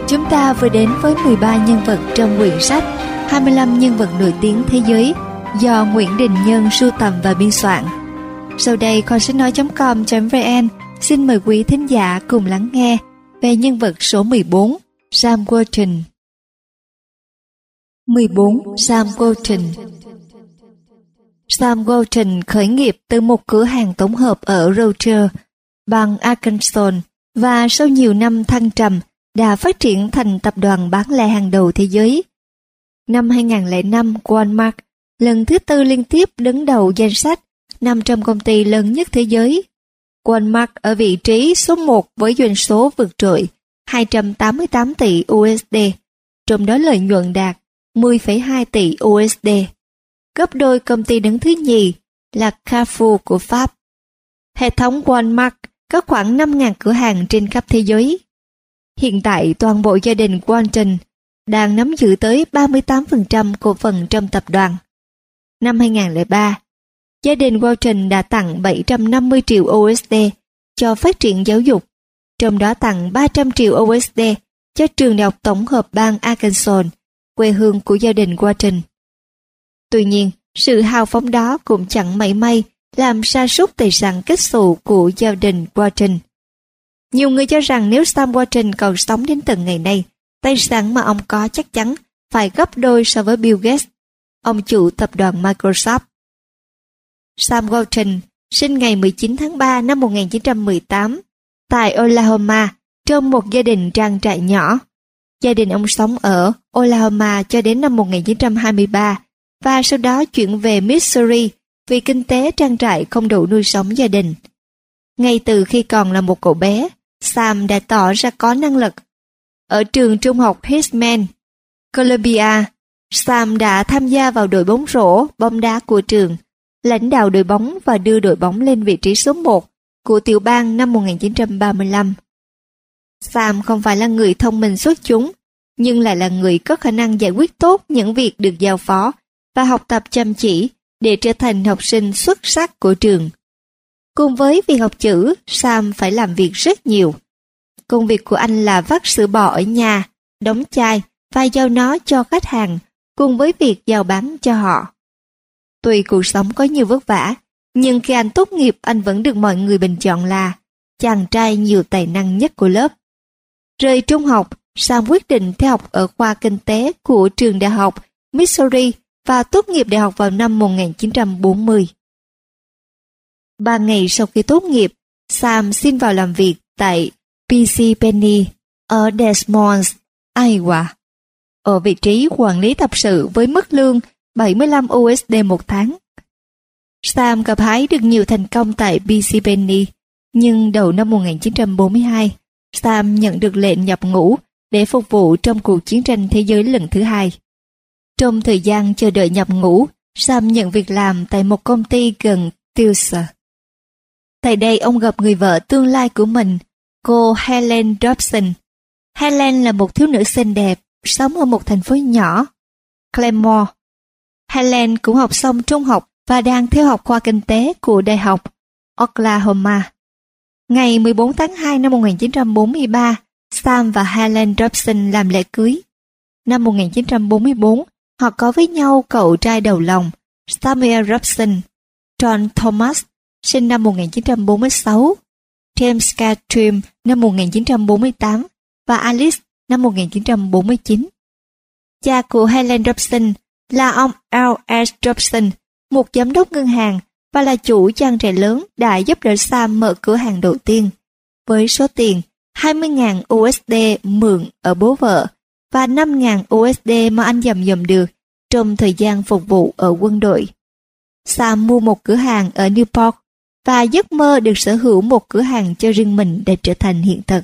Chúng ta vừa đến với 13 nhân vật trong quyển sách 25 nhân vật nổi tiếng thế giới do Nguyễn Đình Nhân sưu tầm và biên soạn. Sau đây, kho sách nói.com.vn xin mời quý thính giả cùng lắng nghe về nhân vật số 14, Sam Walton. 14. Sam Walton. Sam Walton khởi nghiệp từ một cửa hàng tổng hợp ở Roger, bang Arkansas, và sau nhiều năm thăng trầm đã phát triển thành tập đoàn bán lẻ hàng đầu thế giới. Năm 2005, Walmart lần thứ tư liên tiếp đứng đầu danh sách 500 công ty lớn nhất thế giới. Walmart ở vị trí số 1 với doanh số vượt trội 288 tỷ USD, trong đó lợi nhuận đạt 10,2 tỷ USD, gấp đôi công ty đứng thứ nhì là Carrefour của Pháp. Hệ thống Walmart có khoảng 5.000 cửa hàng trên khắp thế giới. Hiện tại toàn bộ gia đình Walton đang nắm giữ tới 38% cổ phần trong tập đoàn. Năm 2003, gia đình Walton đã tặng 750 triệu USD cho phát triển giáo dục, trong đó tặng 300 triệu USD cho trường đại học tổng hợp bang Arkansas, quê hương của gia đình Walton. Tuy nhiên, sự hào phóng đó cũng chẳng mảy may làm sa sút tài sản kết xù của gia đình Walton. Nhiều người cho rằng nếu Sam Walton còn sống đến tận ngày nay, tài sản mà ông có chắc chắn phải gấp đôi so với Bill Gates, ông chủ tập đoàn Microsoft. Sam Walton sinh ngày 19 tháng 3 năm 1918 tại Oklahoma trong một gia đình trang trại nhỏ. Gia đình ông sống ở Oklahoma cho đến năm 1923 và sau đó chuyển về Missouri vì kinh tế trang trại không đủ nuôi sống gia đình. Ngay từ khi còn là một cậu bé, Sam đã tỏ ra có năng lực. Ở trường trung học Hitchman, Columbia, Sam đã tham gia vào đội bóng rổ, bóng đá của trường, lãnh đạo đội bóng và đưa đội bóng lên vị trí số 1 của tiểu bang năm 1935. Sam không phải là người thông minh xuất chúng, nhưng lại là người có khả năng giải quyết tốt những việc được giao phó và học tập chăm chỉ để trở thành học sinh xuất sắc của trường. Cùng với việc học chữ, Sam phải làm việc rất nhiều. Công việc của anh là vắt sữa bò ở nhà, đóng chai và giao nó cho khách hàng, cùng với việc giao bán cho họ. Tuy cuộc sống có nhiều vất vả, nhưng khi anh tốt nghiệp anh vẫn được mọi người bình chọn là chàng trai nhiều tài năng nhất của lớp. Rời trung học, Sam quyết định theo học ở khoa kinh tế của trường đại học Missouri và tốt nghiệp đại học vào năm 1940. 3 ngày sau khi tốt nghiệp, Sam xin vào làm việc tại PC Penny ở Des Moines, Iowa, ở vị trí quản lý tập sự với mức lương 75 USD một tháng. Sam gặt hái được nhiều thành công tại PC Penny, nhưng đầu năm 1942, Sam nhận được lệnh nhập ngũ để phục vụ trong cuộc chiến tranh thế giới lần thứ hai. Trong thời gian chờ đợi nhập ngũ, Sam nhận việc làm tại một công ty gần Tulsa. Tại đây ông gặp người vợ tương lai của mình, cô Helen Dobson. Helen là một thiếu nữ xinh đẹp, sống ở một thành phố nhỏ, Claremore. Helen cũng học xong trung học và đang theo học khoa kinh tế của Đại học Oklahoma. Ngày 14 tháng 2 năm 1943, Sam và Helen Dobson làm lễ cưới. Năm 1944, họ có với nhau cậu trai đầu lòng, Samuel Robson, John Thomas, sinh năm 1946, James Catrim năm 1948 và Alice năm 1949. Cha của Helen Dobson là ông L.S. Dobson, một giám đốc ngân hàng và là chủ trang trại lớn đã giúp đỡ Sam mở cửa hàng đầu tiên, với số tiền 20.000 USD mượn ở bố vợ và 5.000 USD mà anh dầm được trong thời gian phục vụ ở quân đội. Sam mua một cửa hàng ở Newport và giấc mơ được sở hữu một cửa hàng cho riêng mình đã trở thành hiện thực.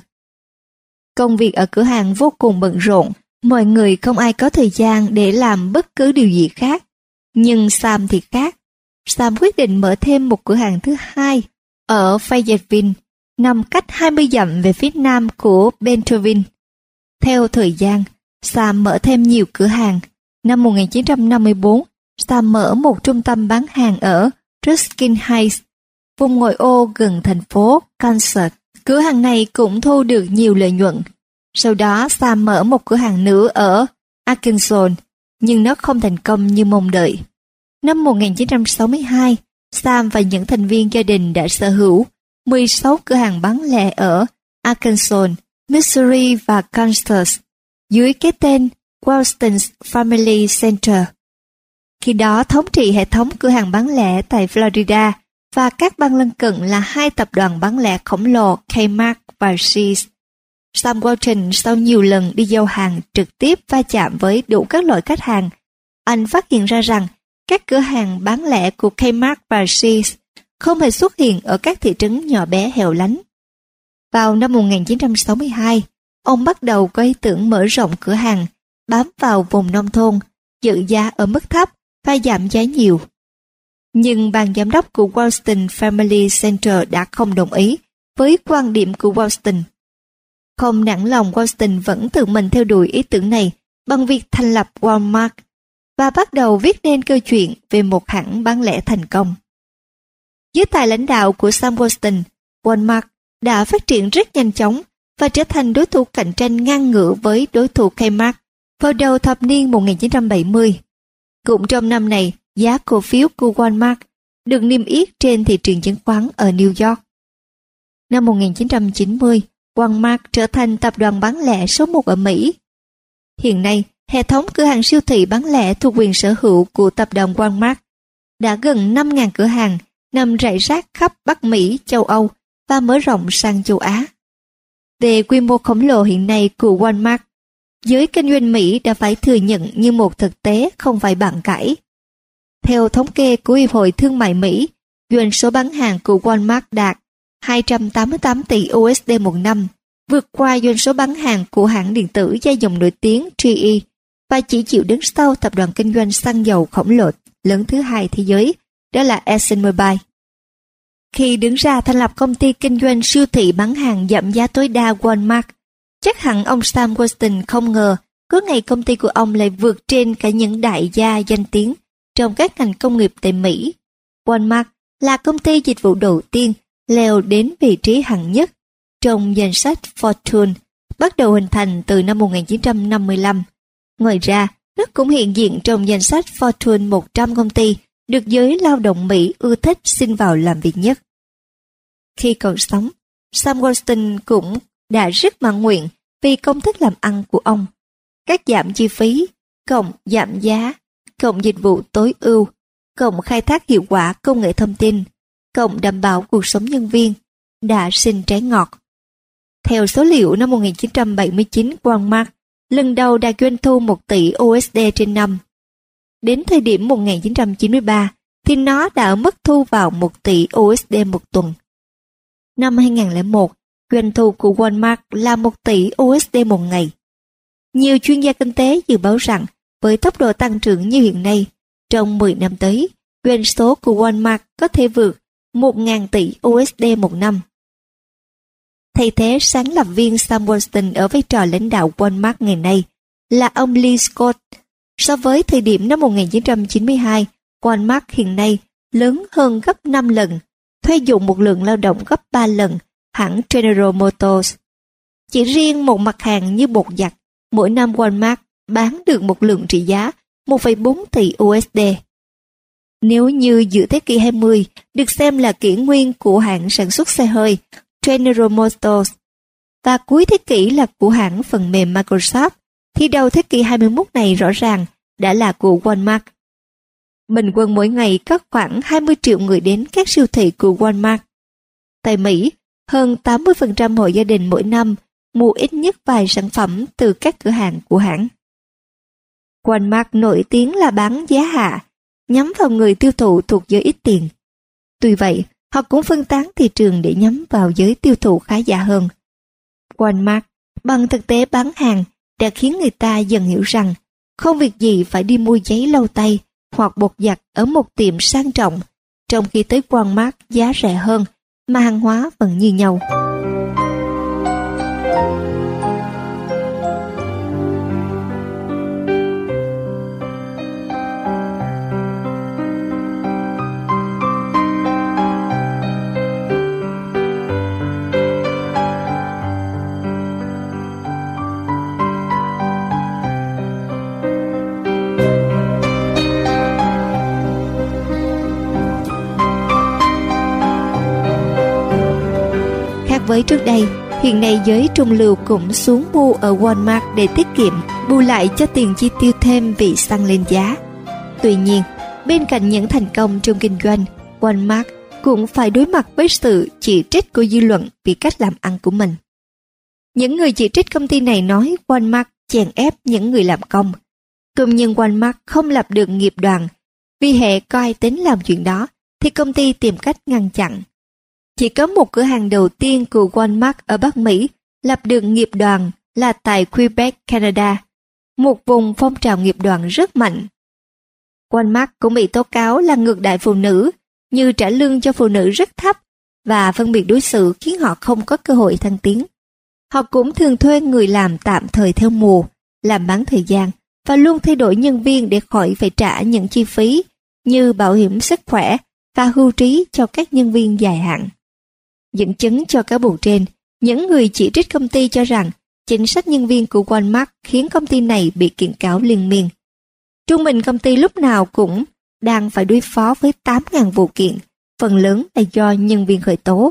Công việc ở cửa hàng vô cùng bận rộn, mọi người không ai có thời gian để làm bất cứ điều gì khác. Nhưng Sam thì khác. Sam quyết định mở thêm một cửa hàng thứ hai ở Fayetteville, nằm cách 20 dặm về phía nam của Bentonville. Theo thời gian, Sam mở thêm nhiều cửa hàng. Năm 1954, Sam mở một trung tâm bán hàng ở Ruskin Heights, vùng ngoại ô gần thành phố Kansas. Cửa hàng này cũng thu được nhiều lợi nhuận. Sau đó Sam mở một cửa hàng nữa ở Arkansas, nhưng nó không thành công như mong đợi. Năm 1962, Sam và những thành viên gia đình đã sở hữu 16 cửa hàng bán lẻ ở Arkansas, Missouri và Kansas dưới cái tên Walston's Family Center. Khi đó thống trị hệ thống cửa hàng bán lẻ tại Florida và các bang lân cận là hai tập đoàn bán lẻ khổng lồ Kmart và Sears. Sam Walton sau nhiều lần đi giao hàng trực tiếp va chạm với đủ các loại khách hàng, anh phát hiện ra rằng các cửa hàng bán lẻ của Kmart và Sears không hề xuất hiện ở các thị trấn nhỏ bé hẻo lánh. Vào năm 1962, ông bắt đầu có ý tưởng mở rộng cửa hàng, bám vào vùng nông thôn, giữ giá ở mức thấp và giảm giá nhiều. Nhưng ban giám đốc của Walston Family Center đã không đồng ý với quan điểm của Walston. Không nản lòng, Walston vẫn tự mình theo đuổi ý tưởng này bằng việc thành lập Walmart và bắt đầu viết nên câu chuyện về một hãng bán lẻ thành công. Dưới tài lãnh đạo của Sam Walton, Walmart đã phát triển rất nhanh chóng và trở thành đối thủ cạnh tranh ngang ngửa với đối thủ Kmart vào đầu thập niên 1970. Cũng trong năm này, giá cổ phiếu của Walmart được niêm yết trên thị trường chứng khoán ở New York. Năm 1990, Walmart trở thành tập đoàn bán lẻ số 1 ở Mỹ. Hiện nay, hệ thống cửa hàng siêu thị bán lẻ thuộc quyền sở hữu của tập đoàn Walmart đã gần 5.000 cửa hàng nằm rải rác khắp Bắc Mỹ, châu Âu và mở rộng sang châu Á. Về quy mô khổng lồ hiện nay của Walmart, giới kinh doanh Mỹ đã phải thừa nhận như một thực tế không phải bàn cãi. Theo thống kê của Hiệp hội Thương mại Mỹ, doanh số bán hàng của Walmart đạt 288 tỷ USD một năm, vượt qua doanh số bán hàng của hãng điện tử gia dụng nổi tiếng GE và chỉ chịu đứng sau tập đoàn kinh doanh xăng dầu khổng lồ lớn thứ hai thế giới, đó là ExxonMobil. Khi đứng ra thành lập công ty kinh doanh siêu thị bán hàng giảm giá tối đa Walmart, chắc hẳn ông Sam Walton không ngờ có ngày công ty của ông lại vượt trên cả những đại gia danh tiếng trong các ngành công nghiệp tại Mỹ. Walmart là công ty dịch vụ đầu tiên leo đến vị trí hạng nhất trong danh sách Fortune, bắt đầu hình thành từ năm 1955. Ngoài ra, nó cũng hiện diện trong danh sách Fortune 100 công ty được giới lao động Mỹ ưa thích xin vào làm việc nhất. Khi còn sống, Sam Walton cũng đã rất mãn nguyện vì công thức làm ăn của ông. Cắt giảm chi phí, cộng giảm giá, cộng dịch vụ tối ưu, cộng khai thác hiệu quả công nghệ thông tin, cộng đảm bảo cuộc sống nhân viên, đã sinh trái ngọt. Theo số liệu năm 1979, Walmart lần đầu đạt doanh thu 1 tỷ USD trên năm. Đến thời điểm 1993 thì nó đã ở mức thu vào 1 tỷ USD một tuần. Năm 2001, doanh thu của Walmart là 1 tỷ USD một ngày. Nhiều chuyên gia kinh tế dự báo rằng với tốc độ tăng trưởng như hiện nay, trong 10 năm tới, doanh số của Walmart có thể vượt 1.000 tỷ USD một năm. Thay thế sáng lập viên Sam Walton ở vai trò lãnh đạo Walmart ngày nay là ông Lee Scott. So với thời điểm năm 1992, Walmart hiện nay lớn hơn gấp 5 lần, thuê dụng một lượng lao động gấp 3 lần hãng General Motors. Chỉ riêng một mặt hàng như bột giặt, mỗi năm Walmart bán được một lượng trị giá 1,4 tỷ USD. Nếu như giữa thế kỷ 20 được xem là kỷ nguyên của hãng sản xuất xe hơi General Motors và cuối thế kỷ là của hãng phần mềm Microsoft, thì đầu thế kỷ 21 này rõ ràng đã là của Walmart. Bình quân mỗi ngày có khoảng 20 triệu người đến các siêu thị của Walmart. Tại Mỹ, hơn 80% hộ gia đình mỗi năm mua ít nhất vài sản phẩm từ các cửa hàng của hãng. Walmart nổi tiếng là bán giá hạ, nhắm vào người tiêu thụ thuộc giới ít tiền. Tuy vậy, họ cũng phân tán thị trường để nhắm vào giới tiêu thụ khá giả hơn. Walmart bằng thực tế bán hàng đã khiến người ta dần hiểu rằng không việc gì phải đi mua giấy lau tay hoặc bột giặt ở một tiệm sang trọng, trong khi tới Walmart giá rẻ hơn mà hàng hóa vẫn như nhau. với trước đây, hiện nay giới trung lưu cũng xuống mua ở Walmart để tiết kiệm, bù lại cho tiền chi tiêu thêm vì xăng lên giá. Tuy nhiên, bên cạnh những thành công trong kinh doanh, Walmart cũng phải đối mặt với sự chỉ trích của dư luận vì cách làm ăn của mình. Những người chỉ trích công ty này nói Walmart chèn ép những người làm công. Công nhân Walmart không lập được nghiệp đoàn, vì hệ có ai tính làm chuyện đó thì công ty tìm cách ngăn chặn. Chỉ có một cửa hàng đầu tiên của Walmart ở Bắc Mỹ lập được nghiệp đoàn là tại Quebec, Canada, một vùng phong trào nghiệp đoàn rất mạnh. Walmart cũng bị tố cáo là ngược đãi phụ nữ, như trả lương cho phụ nữ rất thấp và phân biệt đối xử khiến họ không có cơ hội thăng tiến. Họ cũng thường thuê người làm tạm thời theo mùa, làm bán thời gian và luôn thay đổi nhân viên để khỏi phải trả những chi phí như bảo hiểm sức khỏe và hưu trí cho các nhân viên dài hạn. Dẫn chứng cho cáo buộc trên, những người chỉ trích công ty cho rằng chính sách nhân viên của Walmart khiến công ty này bị kiện cáo liên miên. Trung bình công ty lúc nào cũng đang phải đối phó với 8.000 vụ kiện, phần lớn là do nhân viên khởi tố.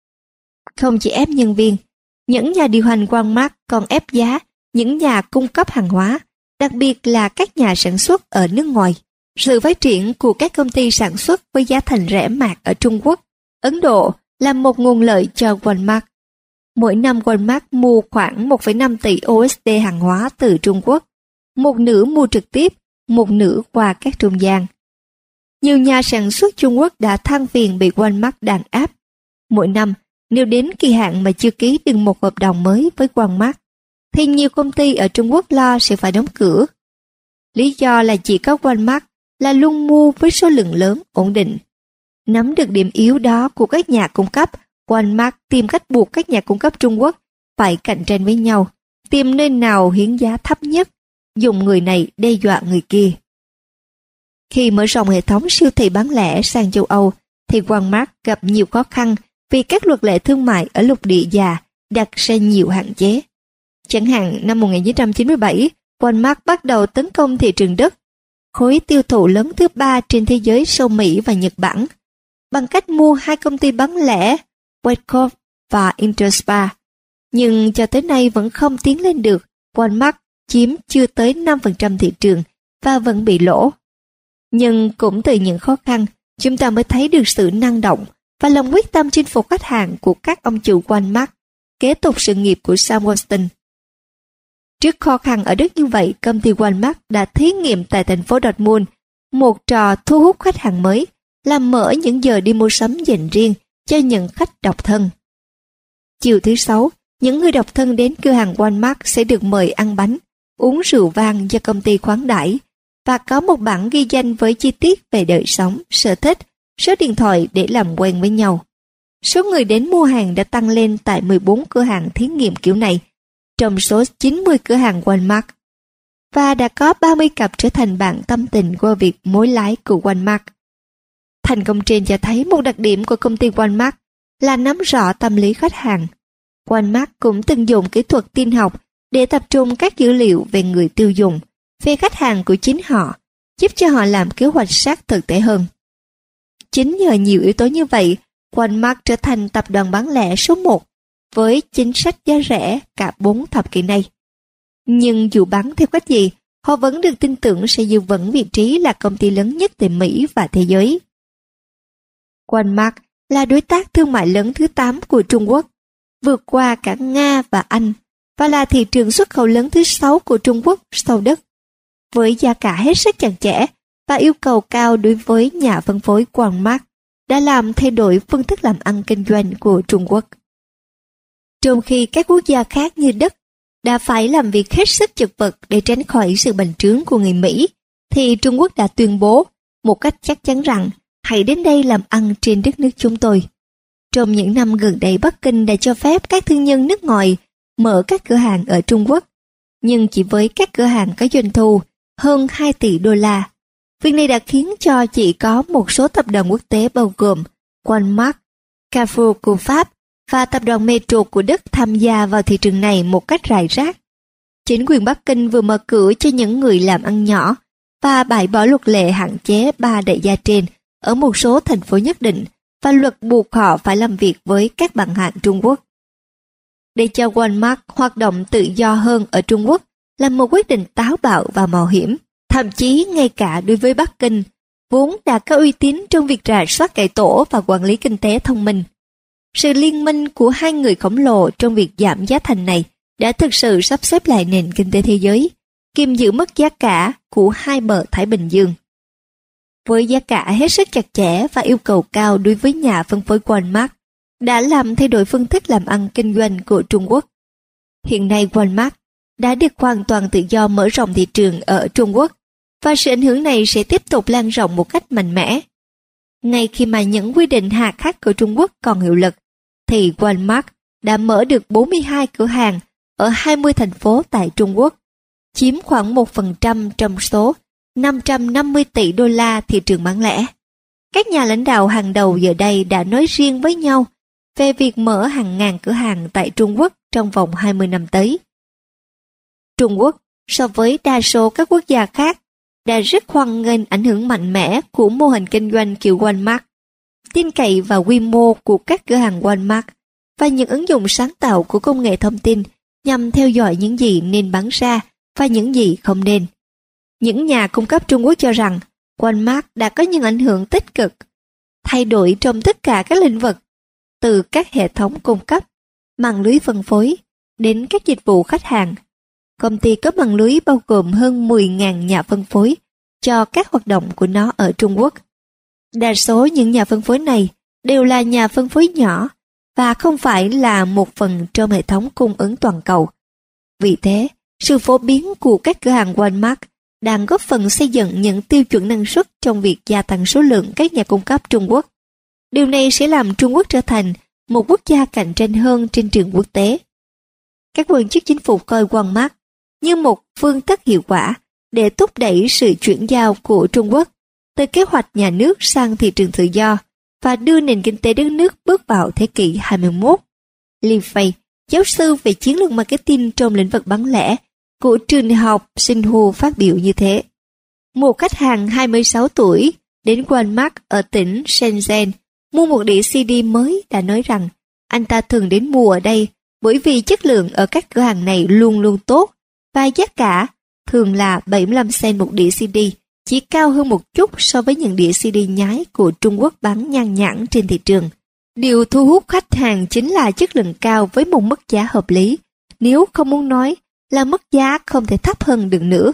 Không chỉ ép nhân viên, những nhà điều hành Walmart còn ép giá những nhà cung cấp hàng hóa, đặc biệt là các nhà sản xuất ở nước ngoài. Sự phát triển của các công ty sản xuất với giá thành rẻ mạt ở Trung Quốc, Ấn Độ là một nguồn lợi cho Walmart. Mỗi năm Walmart mua khoảng 1,5 tỷ USD hàng hóa từ Trung Quốc, một nửa mua trực tiếp, một nửa qua các trung gian. Nhiều nhà sản xuất Trung Quốc đã than phiền bị Walmart đàn áp. Mỗi năm, nếu đến kỳ hạn mà chưa ký được một hợp đồng mới với Walmart, thì nhiều công ty ở Trung Quốc lo sẽ phải đóng cửa. Lý do là chỉ có Walmart là luôn mua với số lượng lớn, ổn định. Nắm được điểm yếu đó của các nhà cung cấp, Walmart tìm cách buộc các nhà cung cấp Trung Quốc phải cạnh tranh với nhau, tìm nơi nào hiến giá thấp nhất, dùng người này đe dọa người kia. Khi mở rộng hệ thống siêu thị bán lẻ sang châu Âu, thì Walmart gặp nhiều khó khăn vì các luật lệ thương mại ở lục địa già đặt ra nhiều hạn chế. Chẳng hạn năm 1997, Walmart bắt đầu tấn công thị trường Đức, khối tiêu thụ lớn thứ 3 trên thế giới sau Mỹ và Nhật Bản, bằng cách mua hai công ty bán lẻ Waitrose và Interspa. Nhưng cho tới nay vẫn không tiến lên được, Walmart chiếm chưa tới 5% thị trường và vẫn bị lỗ. Nhưng cũng từ những khó khăn, chúng ta mới thấy được sự năng động và lòng quyết tâm chinh phục khách hàng của các ông chủ Walmart, kế tục sự nghiệp của Sam Walton. Trước khó khăn ở Đức như vậy, công ty Walmart đã thí nghiệm tại thành phố Dortmund một trò thu hút khách hàng mới, là mở những giờ đi mua sắm dành riêng cho những khách độc thân. Chiều thứ Sáu, những người độc thân đến cửa hàng Walmart sẽ được mời ăn bánh, uống rượu vang do công ty khoáng đãi và có một bảng ghi danh với chi tiết về đời sống, sở thích, số điện thoại để làm quen với nhau. Số người đến mua hàng đã tăng lên tại 14 cửa hàng thí nghiệm kiểu này, trong số 90 cửa hàng Walmart, và đã có 30 cặp trở thành bạn tâm tình qua việc mối lái của Walmart. Thành công trên cho thấy một đặc điểm của công ty Walmart là nắm rõ tâm lý khách hàng. Walmart cũng từng dùng kỹ thuật tin học để tập trung các dữ liệu về người tiêu dùng, về khách hàng của chính họ, giúp cho họ làm kế hoạch sát thực tế hơn. Chính nhờ nhiều yếu tố như vậy, Walmart trở thành tập đoàn bán lẻ số 1 với chính sách giá rẻ cả 4 thập kỷ nay. Nhưng dù bán theo cách gì, họ vẫn được tin tưởng sẽ giữ vững vị trí là công ty lớn nhất tại Mỹ và thế giới. Walmart là đối tác thương mại lớn thứ 8 của Trung Quốc, vượt qua cả Nga và Anh, và là thị trường xuất khẩu lớn thứ 6 của Trung Quốc sau Đức. Với giá cả hết sức chặt chẽ và yêu cầu cao đối với nhà phân phối Walmart đã làm thay đổi phương thức làm ăn kinh doanh của Trung Quốc. Trong khi các quốc gia khác như Đức đã phải làm việc hết sức chật vật để tránh khỏi sự bành trướng của người Mỹ, thì Trung Quốc đã tuyên bố một cách chắc chắn rằng hãy đến đây làm ăn trên đất nước chúng tôi. Trong những năm gần đây, Bắc Kinh đã cho phép các thương nhân nước ngoài mở các cửa hàng ở Trung Quốc, nhưng chỉ với các cửa hàng có doanh thu hơn 2 tỷ đô la. Việc này đã khiến cho chỉ có một số tập đoàn quốc tế bao gồm Walmart, Carrefour của Pháp và tập đoàn Metro của Đức tham gia vào thị trường này một cách rải rác. Chính quyền Bắc Kinh vừa mở cửa cho những người làm ăn nhỏ và bãi bỏ luật lệ hạn chế 3 đại gia trên ở một số thành phố nhất định và luật buộc họ phải làm việc với các bạn hàng Trung Quốc. Để cho Walmart hoạt động tự do hơn ở Trung Quốc là một quyết định táo bạo và mạo hiểm, thậm chí ngay cả đối với Bắc Kinh, vốn đã có uy tín trong việc rà soát cải tổ và quản lý kinh tế thông minh. Sự liên minh của hai người khổng lồ trong việc giảm giá thành này đã thực sự sắp xếp lại nền kinh tế thế giới, kiềm giữ mức giá cả của hai bờ Thái Bình Dương. Với giá cả hết sức chặt chẽ và yêu cầu cao đối với nhà phân phối Walmart, đã làm thay đổi phương thức làm ăn kinh doanh của Trung Quốc. Hiện nay Walmart đã được hoàn toàn tự do mở rộng thị trường ở Trung Quốc, và sự ảnh hưởng này sẽ tiếp tục lan rộng một cách mạnh mẽ. Ngay khi mà những quy định hà khắc của Trung Quốc còn hiệu lực, thì Walmart đã mở được 42 cửa hàng ở 20 thành phố tại Trung Quốc, chiếm khoảng 1% trong số 550 tỷ đô la thị trường bán lẻ. Các nhà lãnh đạo hàng đầu giờ đây đã nói riêng với nhau về việc mở hàng ngàn cửa hàng tại Trung Quốc trong vòng 20 năm tới. Trung Quốc, so với đa số các quốc gia khác, đã rất hoan nghênh ảnh hưởng mạnh mẽ của mô hình kinh doanh kiểu Walmart, tin cậy và quy mô của các cửa hàng Walmart và những ứng dụng sáng tạo của công nghệ thông tin nhằm theo dõi những gì nên bán ra và những gì không nên. Những nhà cung cấp Trung Quốc cho rằng Walmart đã có những ảnh hưởng tích cực, thay đổi trong tất cả các lĩnh vực, từ các hệ thống cung cấp, mạng lưới phân phối, đến các dịch vụ khách hàng. Công ty có mạng lưới bao gồm hơn 10.000 nhà phân phối cho các hoạt động của nó ở Trung Quốc. Đa số những nhà phân phối này đều là nhà phân phối nhỏ và không phải là một phần trong hệ thống cung ứng toàn cầu. Vì thế, sự phổ biến của các cửa hàng Walmart đang góp phần xây dựng những tiêu chuẩn năng suất trong việc gia tăng số lượng các nhà cung cấp Trung Quốc. Điều này sẽ làm Trung Quốc trở thành một quốc gia cạnh tranh hơn trên trường quốc tế. Các quan chức chính phủ coi Walmart như một phương thức hiệu quả để thúc đẩy sự chuyển giao của Trung Quốc từ kế hoạch nhà nước sang thị trường tự do và đưa nền kinh tế đất nước bước vào thế kỷ 21. Li Fei, giáo sư về chiến lược marketing trong lĩnh vực bán lẻ của trường đại học Tsinghua phát biểu như thế. Một khách hàng 26 tuổi đến Walmart ở tỉnh Shenzhen mua một đĩa CD mới đã nói rằng anh ta thường đến mua ở đây bởi vì chất lượng ở các cửa hàng này luôn luôn tốt và giá cả thường là 75 cent một đĩa CD, chỉ cao hơn một chút so với những đĩa CD nhái của Trung Quốc bán nhan nhản trên thị trường. Điều thu hút khách hàng chính là chất lượng cao với một mức giá hợp lý, nếu không muốn nói là mức giá không thể thấp hơn được nữa.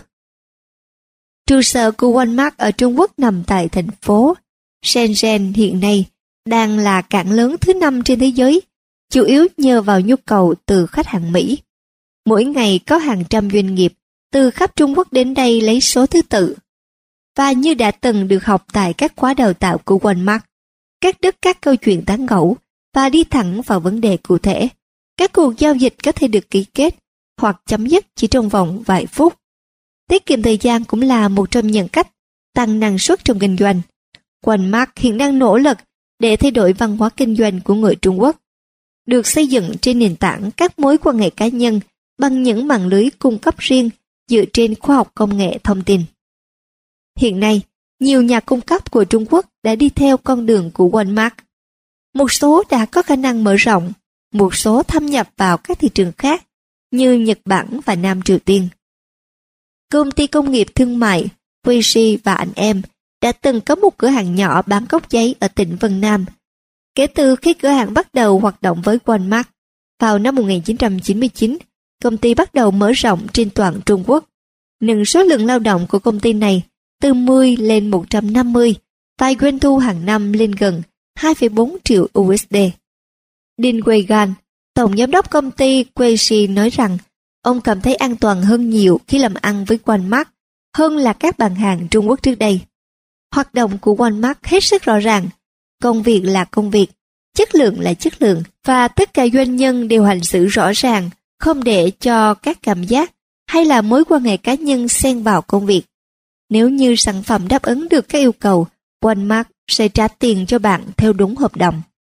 Trụ sở của Walmart ở Trung Quốc nằm tại thành phố Shenzhen hiện nay đang là cảng lớn thứ 5 trên thế giới, chủ yếu nhờ vào nhu cầu từ khách hàng Mỹ. Mỗi ngày có hàng trăm doanh nghiệp từ khắp Trung Quốc đến đây lấy số thứ tự. Và như đã từng được học tại các khóa đào tạo của Walmart, cắt đứt các câu chuyện tán gẫu và đi thẳng vào vấn đề cụ thể. Các cuộc giao dịch có thể được ký kết hoặc chấm dứt chỉ trong vòng vài phút. Tiết kiệm thời gian cũng là một trong những cách tăng năng suất trong kinh doanh. Walmart hiện đang nỗ lực để thay đổi văn hóa kinh doanh của người Trung Quốc, được xây dựng trên nền tảng các mối quan hệ cá nhân bằng những mạng lưới cung cấp riêng dựa trên khoa học công nghệ thông tin. Hiện nay, nhiều nhà cung cấp của Trung Quốc đã đi theo con đường của Walmart. Một số đã có khả năng mở rộng, một số thâm nhập vào các thị trường khác như Nhật Bản và Nam Triều Tiên. Công ty công nghiệp thương mại Weishi và anh em đã từng có một cửa hàng nhỏ bán cốc giấy ở tỉnh Vân Nam. Kể từ khi cửa hàng bắt đầu hoạt động với Walmart, vào năm 1999, công ty bắt đầu mở rộng trên toàn Trung Quốc, nâng số lượng lao động của công ty này từ 10 lên 150 và doanh thu hàng năm lên gần 2,4 triệu USD. Dean Weigan, tổng giám đốc công ty Weishi nói rằng ông cảm thấy an toàn hơn nhiều khi làm ăn với Walmart hơn là các bàn hàng Trung Quốc trước đây. Hoạt động của Walmart hết sức rõ ràng, công việc là công việc, chất lượng là chất lượng và tất cả doanh nhân đều hành xử rõ ràng, không để cho các cảm giác hay là mối quan hệ cá nhân xen vào công việc. Nếu như sản phẩm đáp ứng được các yêu cầu, Walmart sẽ trả tiền cho bạn theo đúng hợp đồng.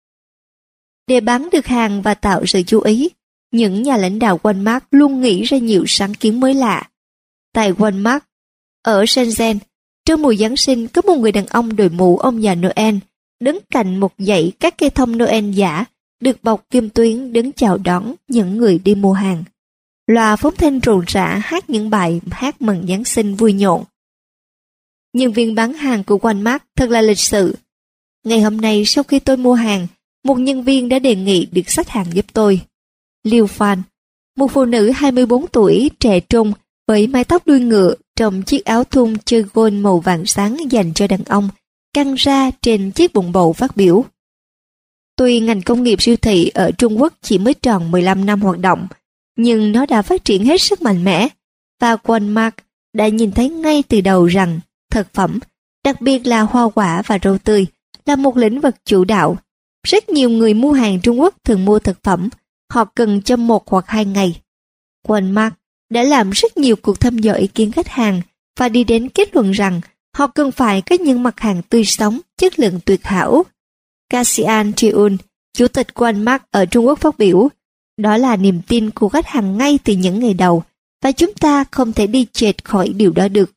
Để bán được hàng và tạo sự chú ý, những nhà lãnh đạo Walmart luôn nghĩ ra nhiều sáng kiến mới lạ. Tại Walmart, ở Shenzhen, trong mùa Giáng sinh có một người đàn ông đội mũ ông già Noel đứng cạnh một dãy các cây thông Noel giả được bọc kim tuyến đứng chào đón những người đi mua hàng. Loa phóng thanh rộn rã hát những bài hát mừng Giáng sinh vui nhộn. Nhân viên bán hàng của Walmart thật là lịch sự. Ngày hôm nay sau khi tôi mua hàng, một nhân viên đã đề nghị được xách hàng giúp tôi. Liêu Phan, một phụ nữ 24 tuổi trẻ trung với mái tóc đuôi ngựa trong chiếc áo thun chơi gôn màu vàng sáng dành cho đàn ông, căng ra trên chiếc bụng bầu phát biểu. Tuy ngành công nghiệp siêu thị ở Trung Quốc chỉ mới tròn 15 năm hoạt động, nhưng nó đã phát triển hết sức mạnh mẽ, và Walmart đã nhìn thấy ngay từ đầu rằng thực phẩm, đặc biệt là hoa quả và rau tươi, là một lĩnh vực chủ đạo. Rất nhiều người mua hàng Trung Quốc thường mua thực phẩm, họ cần cho 1 hoặc 2 ngày. Walmart đã làm rất nhiều cuộc thăm dò ý kiến khách hàng và đi đến kết luận rằng họ cần phải có những mặt hàng tươi sống, chất lượng tuyệt hảo. Cassian Triun, chủ tịch Walmart ở Trung Quốc phát biểu, đó là niềm tin của khách hàng ngay từ những ngày đầu, và chúng ta không thể đi chệch khỏi điều đó được.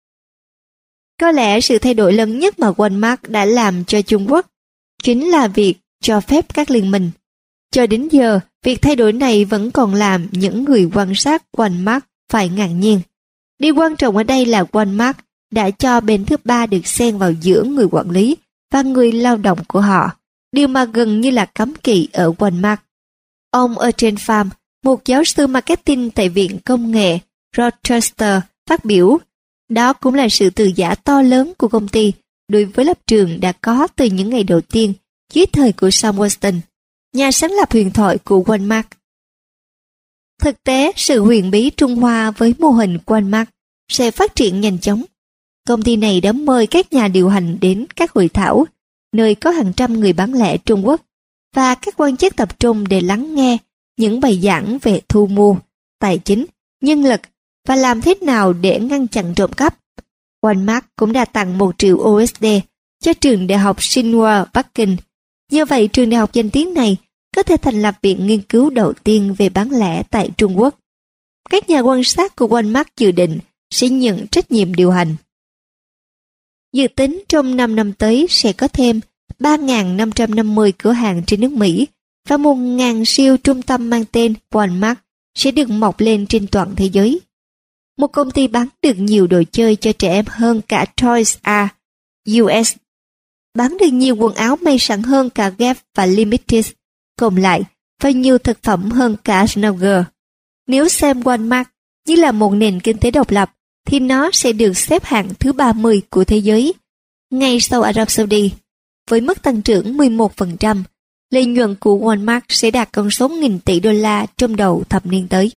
Có lẽ sự thay đổi lớn nhất mà Walmart đã làm cho Trung Quốc chính là việc cho phép các liên minh. Cho đến giờ, việc thay đổi này vẫn còn làm những người quan sát Walmart phải ngạc nhiên. Điều quan trọng ở đây là Walmart đã cho bên thứ ba được xen vào giữa người quản lý và người lao động của họ, điều mà gần như là cấm kỵ ở Walmart. Ông Eugene Pham, một giáo sư marketing tại Viện Công nghệ Rochester, phát biểu, đó cũng là sự từ giã to lớn của công ty đối với lập trường đã có từ những ngày đầu tiên dưới thời của Sam Walton, nhà sáng lập huyền thoại của Walmart. Thực tế, sự huyền bí Trung Hoa với mô hình Walmart sẽ phát triển nhanh chóng. Công ty này đã mời các nhà điều hành đến các hội thảo, nơi có hàng trăm người bán lẻ Trung Quốc, và các quan chức tập trung để lắng nghe những bài giảng về thu mua, tài chính, nhân lực và làm thế nào để ngăn chặn trộm cắp. Walmart cũng đã tặng 1 triệu USD cho trường đại học Tsinghua Bắc Kinh. Như vậy, trường đại học danh tiếng này có thể thành lập viện nghiên cứu đầu tiên về bán lẻ tại Trung Quốc. Các nhà quan sát của Walmart dự định sẽ nhận trách nhiệm điều hành. Dự tính trong 5 năm tới sẽ có thêm 3.550 cửa hàng trên nước Mỹ và 1.000 siêu trung tâm mang tên Walmart sẽ được mọc lên trên toàn thế giới. Một công ty bán được nhiều đồ chơi cho trẻ em hơn cả Toys R Us, bán được nhiều quần áo may sẵn hơn cả Gap và Limited cộng lại, và nhiều thực phẩm hơn cả Snugger. Nếu xem Walmart như là một nền kinh tế độc lập, thì nó sẽ được xếp hạng thứ 30 của thế giới, ngay sau Ả Rập Saudi. Với mức tăng trưởng 11%, lợi nhuận của Walmart sẽ đạt con số nghìn tỷ đô la trong đầu thập niên tới.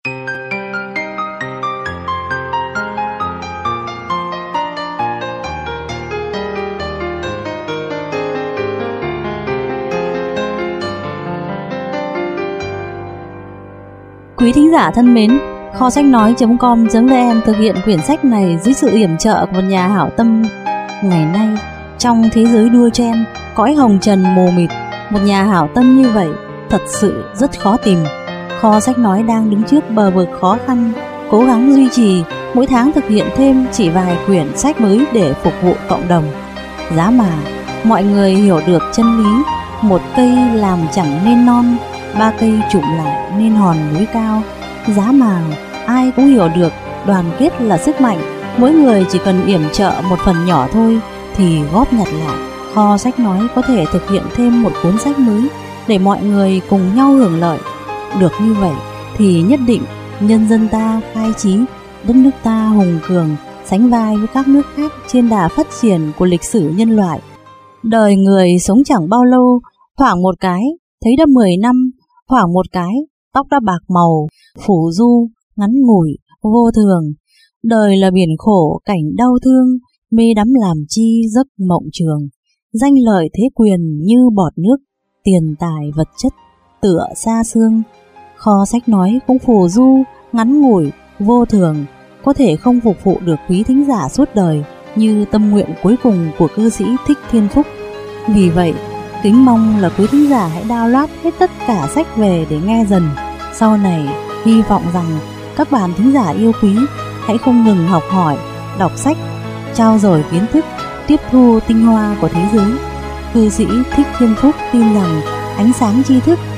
Quý thính giả thân mến, kho sách nói.com.vn thực hiện quyển sách này dưới sự yểm trợ của một nhà hảo tâm. Ngày nay, trong thế giới đua chen, cõi hồng trần mù mịt, một nhà hảo tâm như vậy thật sự rất khó tìm. Kho sách nói đang đứng trước bờ vực khó khăn, cố gắng duy trì, mỗi tháng thực hiện thêm chỉ vài quyển sách mới để phục vụ cộng đồng. Giá mà mọi người hiểu được chân lý, một cây làm chẳng nên non, 3 cây chụm lại nên hòn núi cao. Giá mà ai cũng hiểu được đoàn kết là sức mạnh, mỗi người chỉ cần yểm trợ một phần nhỏ thôi thì góp nhặt lại, kho sách nói có thể thực hiện thêm một cuốn sách mới để mọi người cùng nhau hưởng lợi. Được như vậy thì nhất định nhân dân ta khai trí, đất nước ta hùng cường, sánh vai với các nước khác trên đà phát triển của lịch sử nhân loại. Đời người sống chẳng bao lâu, thoảng một cái thấy đã 10 năm, thoảng một cái tóc đã bạc màu, phủ du, ngắn ngủi, vô thường. Đời là biển khổ, cảnh đau thương, mê đắm làm chi giấc mộng trường. Danh lợi thế quyền như bọt nước, tiền tài vật chất tựa xa xương. Kho sách nói cũng phù du, ngắn ngủi, vô thường, có thể không phục vụ được quý thính giả suốt đời như tâm nguyện cuối cùng của cư sĩ Thích Thiên Phúc. Vì vậy, kính mong là quý thính giả hãy download hết tất cả sách về để nghe dần. Sau này, hy vọng rằng các bạn thính giả yêu quý hãy không ngừng học hỏi, đọc sách, trao dồi kiến thức, tiếp thu tinh hoa của thế giới. Cư sĩ Thích Thiên Phúc tin rằng ánh sáng tri thức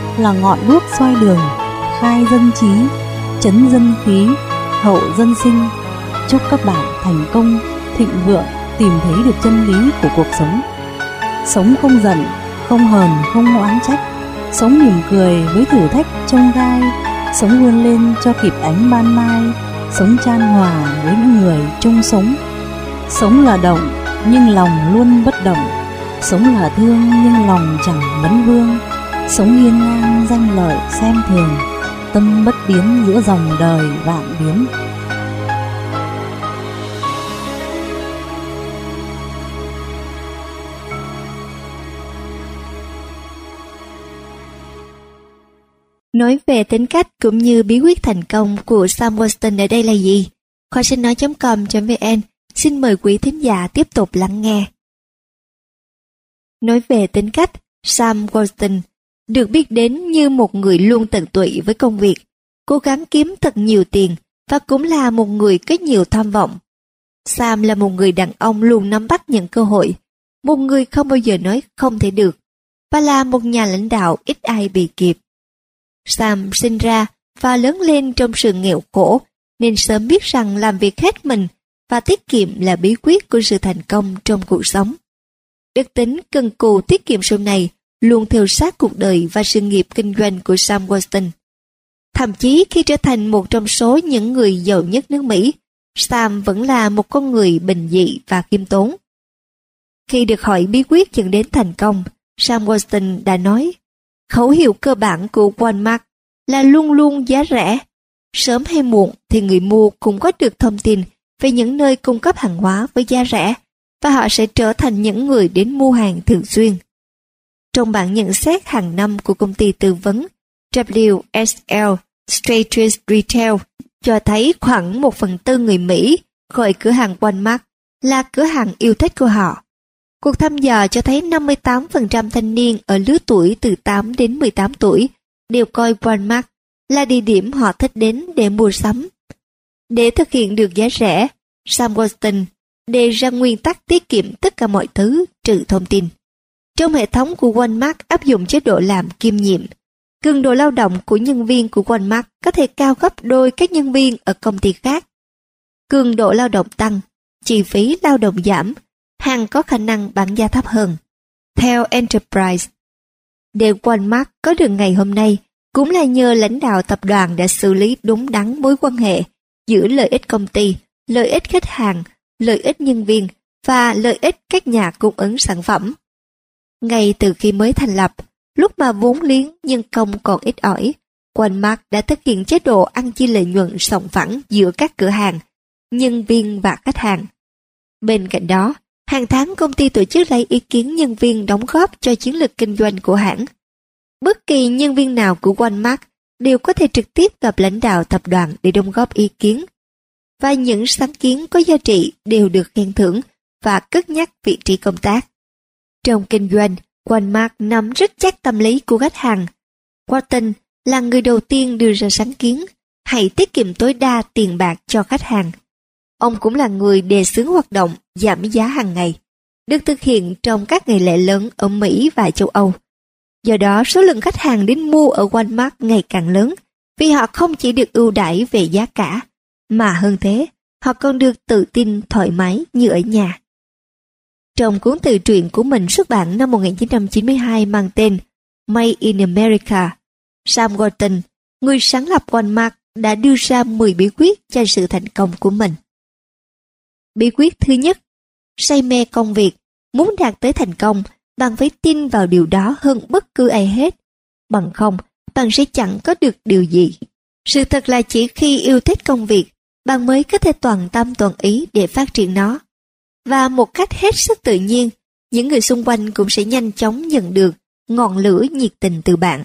là ngọn đuốc soi đường, khai dân trí, chấn dân khí, hậu dân sinh. Chúc các bạn thành công, thịnh vượng, tìm thấy được chân lý của cuộc sống. Sống không giận, không hờn, không oán trách. Sống mỉm cười với thử thách chông gai. Sống vươn lên cho kịp ánh ban mai. Sống chan hòa với những người chung sống. Sống là động nhưng lòng luôn bất động. Sống là thương nhưng lòng chẳng vấn vương. Sống hiên ngang danh lợi xem thường. Tâm bất biến giữa dòng đời vạn biến. Nói về tính cách cũng như bí quyết thành công của Sam Walton ở đây là gì? Khoa sách nói.com.vn xin mời quý thính giả tiếp tục lắng nghe. Nói về tính cách, Sam Walton được biết đến như một người luôn tận tụy với công việc, cố gắng kiếm thật nhiều tiền và cũng là một người có nhiều tham vọng. Sam là một người đàn ông luôn nắm bắt những cơ hội, một người không bao giờ nói không thể được, và là một nhà lãnh đạo ít ai bị kịp. Sam sinh ra và lớn lên trong sự nghèo khổ, nên sớm biết rằng làm việc hết mình và tiết kiệm là bí quyết của sự thành công trong cuộc sống. Đức tính cần cù tiết kiệm sau này luôn theo sát cuộc đời và sự nghiệp kinh doanh của Sam Walton. Thậm chí khi trở thành một trong số những người giàu nhất nước Mỹ, Sam vẫn là một con người bình dị và khiêm tốn. Khi được hỏi bí quyết dẫn đến thành công, Sam Walton đã nói, khẩu hiệu cơ bản của Walmart là luôn luôn giá rẻ. Sớm hay muộn thì người mua cũng có được thông tin về những nơi cung cấp hàng hóa với giá rẻ và họ sẽ trở thành những người đến mua hàng thường xuyên. Trong bản nhận xét hàng năm của công ty tư vấn WSL Strategies Retail cho thấy khoảng 1/4 người Mỹ gọi cửa hàng Walmart là cửa hàng yêu thích của họ. Cuộc thăm dò cho thấy 58% thanh niên ở lứa tuổi từ 8 đến 18 tuổi đều coi Walmart là địa điểm họ thích đến để mua sắm. Để thực hiện được giá rẻ, Sam Walton đề ra nguyên tắc tiết kiệm tất cả mọi thứ trừ thông tin. Trong hệ thống của Walmart áp dụng chế độ làm kiêm nhiệm. Cường độ lao động của nhân viên của Walmart có thể cao gấp đôi các nhân viên ở công ty khác. Cường độ lao động tăng, chi phí lao động giảm, hàng có khả năng bán giá thấp hơn. Theo Enterprise, để Walmart có được ngày hôm nay cũng là nhờ lãnh đạo tập đoàn đã xử lý đúng đắn mối quan hệ giữa lợi ích công ty, lợi ích khách hàng, lợi ích nhân viên và lợi ích các nhà cung ứng sản phẩm. Ngay từ khi mới thành lập, lúc mà vốn liếng nhân công còn ít ỏi, Walmart đã thực hiện chế độ ăn chia lợi nhuận sòng phẳng giữa các cửa hàng, nhân viên và khách hàng. Bên cạnh đó, hàng tháng công ty tổ chức lấy ý kiến nhân viên đóng góp cho chiến lược kinh doanh của hãng. Bất kỳ nhân viên nào của Walmart đều có thể trực tiếp gặp lãnh đạo tập đoàn để đóng góp ý kiến. Và những sáng kiến có giá trị đều được khen thưởng và cất nhắc vị trí công tác. Trong kinh doanh, Walmart nắm rất chắc tâm lý của khách hàng. Walton là người đầu tiên đưa ra sáng kiến hãy tiết kiệm tối đa tiền bạc cho khách hàng. Ông cũng là người đề xướng hoạt động giảm giá hàng ngày, được thực hiện trong các ngày lễ lớn ở Mỹ và châu Âu. Do đó, số lượng khách hàng đến mua ở Walmart ngày càng lớn, vì họ không chỉ được ưu đãi về giá cả, mà hơn thế, họ còn được tự tin thoải mái như ở nhà. Trong cuốn tự truyện của mình xuất bản năm 1992 mang tên Made in America, Sam Walton, người sáng lập Walmart, đã đưa ra 10 bí quyết cho sự thành công của mình. Bí quyết thứ nhất, say mê công việc. Muốn đạt tới thành công, bạn phải tin vào điều đó hơn bất cứ ai hết. Bằng không, bạn sẽ chẳng có được điều gì. Sự thật là chỉ khi yêu thích công việc, bạn mới có thể toàn tâm toàn ý để phát triển nó. Và một cách hết sức tự nhiên, những người xung quanh cũng sẽ nhanh chóng nhận được ngọn lửa nhiệt tình từ bạn.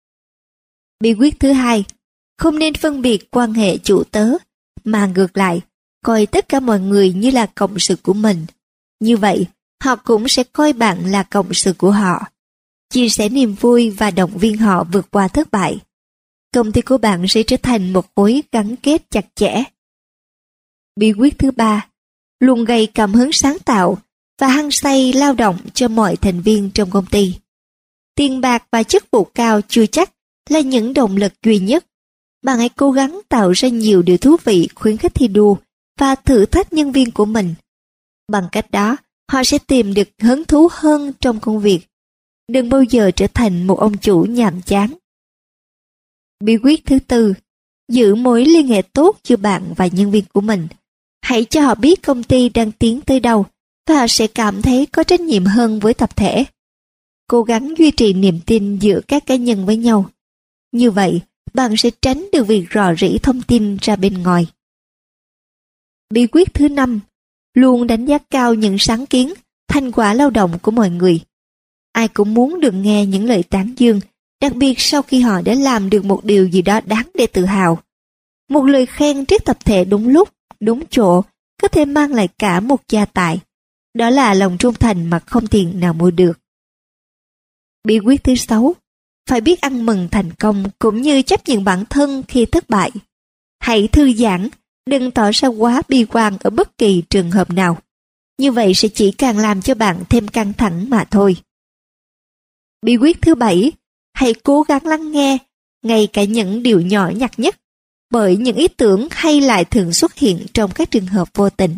Bí quyết thứ hai, không nên phân biệt quan hệ chủ tớ, mà ngược lại, coi tất cả mọi người như là cộng sự của mình. Như vậy, họ cũng sẽ coi bạn là cộng sự của họ. Chia sẻ niềm vui và động viên họ vượt qua thất bại. Công ty của bạn sẽ trở thành một khối gắn kết chặt chẽ. Bí quyết thứ ba, luôn gây cảm hứng sáng tạo và hăng say lao động cho mọi thành viên trong công ty. tiền bạc và chức vụ cao chưa chắc là những động lực duy nhất. Bạn hãy cố gắng tạo ra nhiều điều thú vị, khuyến khích thi đua và thử thách nhân viên của mình. Bằng cách đó, họ sẽ tìm được hứng thú hơn trong công việc. Đừng bao giờ trở thành một ông chủ nhàm chán. Bí quyết thứ tư, giữ mối liên hệ tốt giữa bạn và nhân viên của mình. Hãy cho họ biết công ty đang tiến tới đâu và họ sẽ cảm thấy có trách nhiệm hơn với tập thể. Cố gắng duy trì niềm tin giữa các cá nhân với nhau. Như vậy, bạn sẽ tránh được việc rò rỉ thông tin ra bên ngoài. Bí quyết thứ năm, luôn đánh giá cao những sáng kiến, thành quả lao động của mọi người. Ai cũng muốn được nghe những lời tán dương, đặc biệt sau khi họ đã làm được một điều gì đó đáng để tự hào. Một lời khen trước tập thể đúng lúc, đúng chỗ, có thể mang lại cả một gia tài. Đó là lòng trung thành mà không tiền nào mua được. Bí quyết thứ sáu, phải biết ăn mừng thành công cũng như chấp nhận bản thân khi thất bại. Hãy thư giãn, đừng tỏ ra quá bi quan ở bất kỳ trường hợp nào. Như vậy sẽ chỉ càng làm cho bạn thêm căng thẳng mà thôi. Bí quyết thứ bảy, hãy cố gắng lắng nghe, ngay cả những điều nhỏ nhặt nhất, bởi những ý tưởng hay lại thường xuất hiện trong các trường hợp vô tình.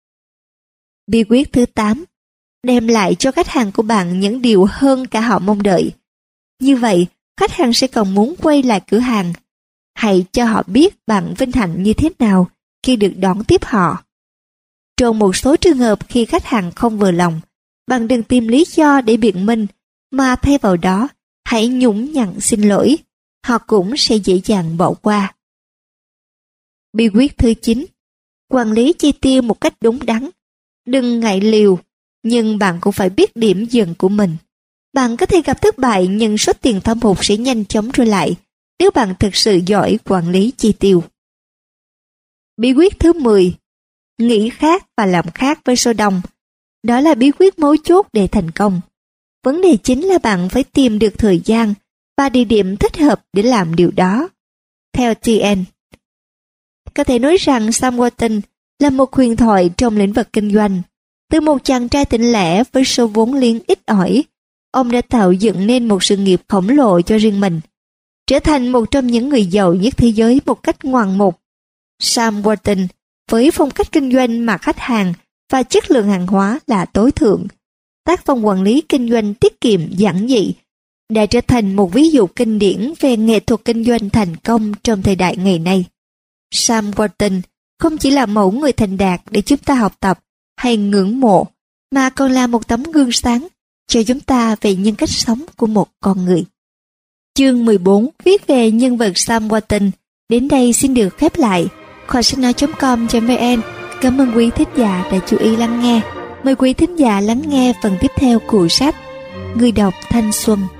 Bí quyết thứ 8, đem lại cho khách hàng của bạn những điều hơn cả họ mong đợi. Như vậy, khách hàng sẽ còn muốn quay lại cửa hàng. Hãy cho họ biết bạn vinh hạnh như thế nào khi được đón tiếp họ. Trong một số trường hợp khi khách hàng không vừa lòng, bạn đừng tìm lý do để biện minh, mà thay vào đó, hãy nhún nhặn xin lỗi. Họ cũng sẽ dễ dàng bỏ qua. Bí quyết thứ 9, quản lý chi tiêu một cách đúng đắn. Đừng ngại liều, nhưng bạn cũng phải biết điểm dừng của mình. Bạn có thể gặp thất bại nhưng số tiền thâm hụt sẽ nhanh chóng trở lại nếu bạn thực sự giỏi quản lý chi tiêu. Bí quyết thứ 10, nghĩ khác và làm khác với số đông. Đó là bí quyết mấu chốt để thành công. Vấn đề chính là bạn phải tìm được thời gian và địa điểm thích hợp để làm điều đó. Theo TN, có thể nói rằng Sam Walton là một huyền thoại trong lĩnh vực kinh doanh. Từ một chàng trai tỉnh lẻ với số vốn liếng ít ỏi, ông đã tạo dựng nên một sự nghiệp khổng lồ cho riêng mình, trở thành một trong những người giàu nhất thế giới một cách ngoạn mục. Sam Walton, với phong cách kinh doanh mà khách hàng và chất lượng hàng hóa là tối thượng, tác phong quản lý kinh doanh tiết kiệm giản dị, đã trở thành một ví dụ kinh điển về nghệ thuật kinh doanh thành công trong thời đại ngày nay. Sam Walton không chỉ là mẫu người thành đạt để chúng ta học tập hay ngưỡng mộ, mà còn là một tấm gương sáng cho chúng ta về nhân cách sống của một con người. Chương 14 viết về nhân vật Sam Walton đến đây xin được khép lại. Kho sách nói.com.vn cảm ơn quý thính giả đã chú ý lắng nghe. Mời quý thính giả lắng nghe phần tiếp theo của sách. Người đọc Thanh Xuân.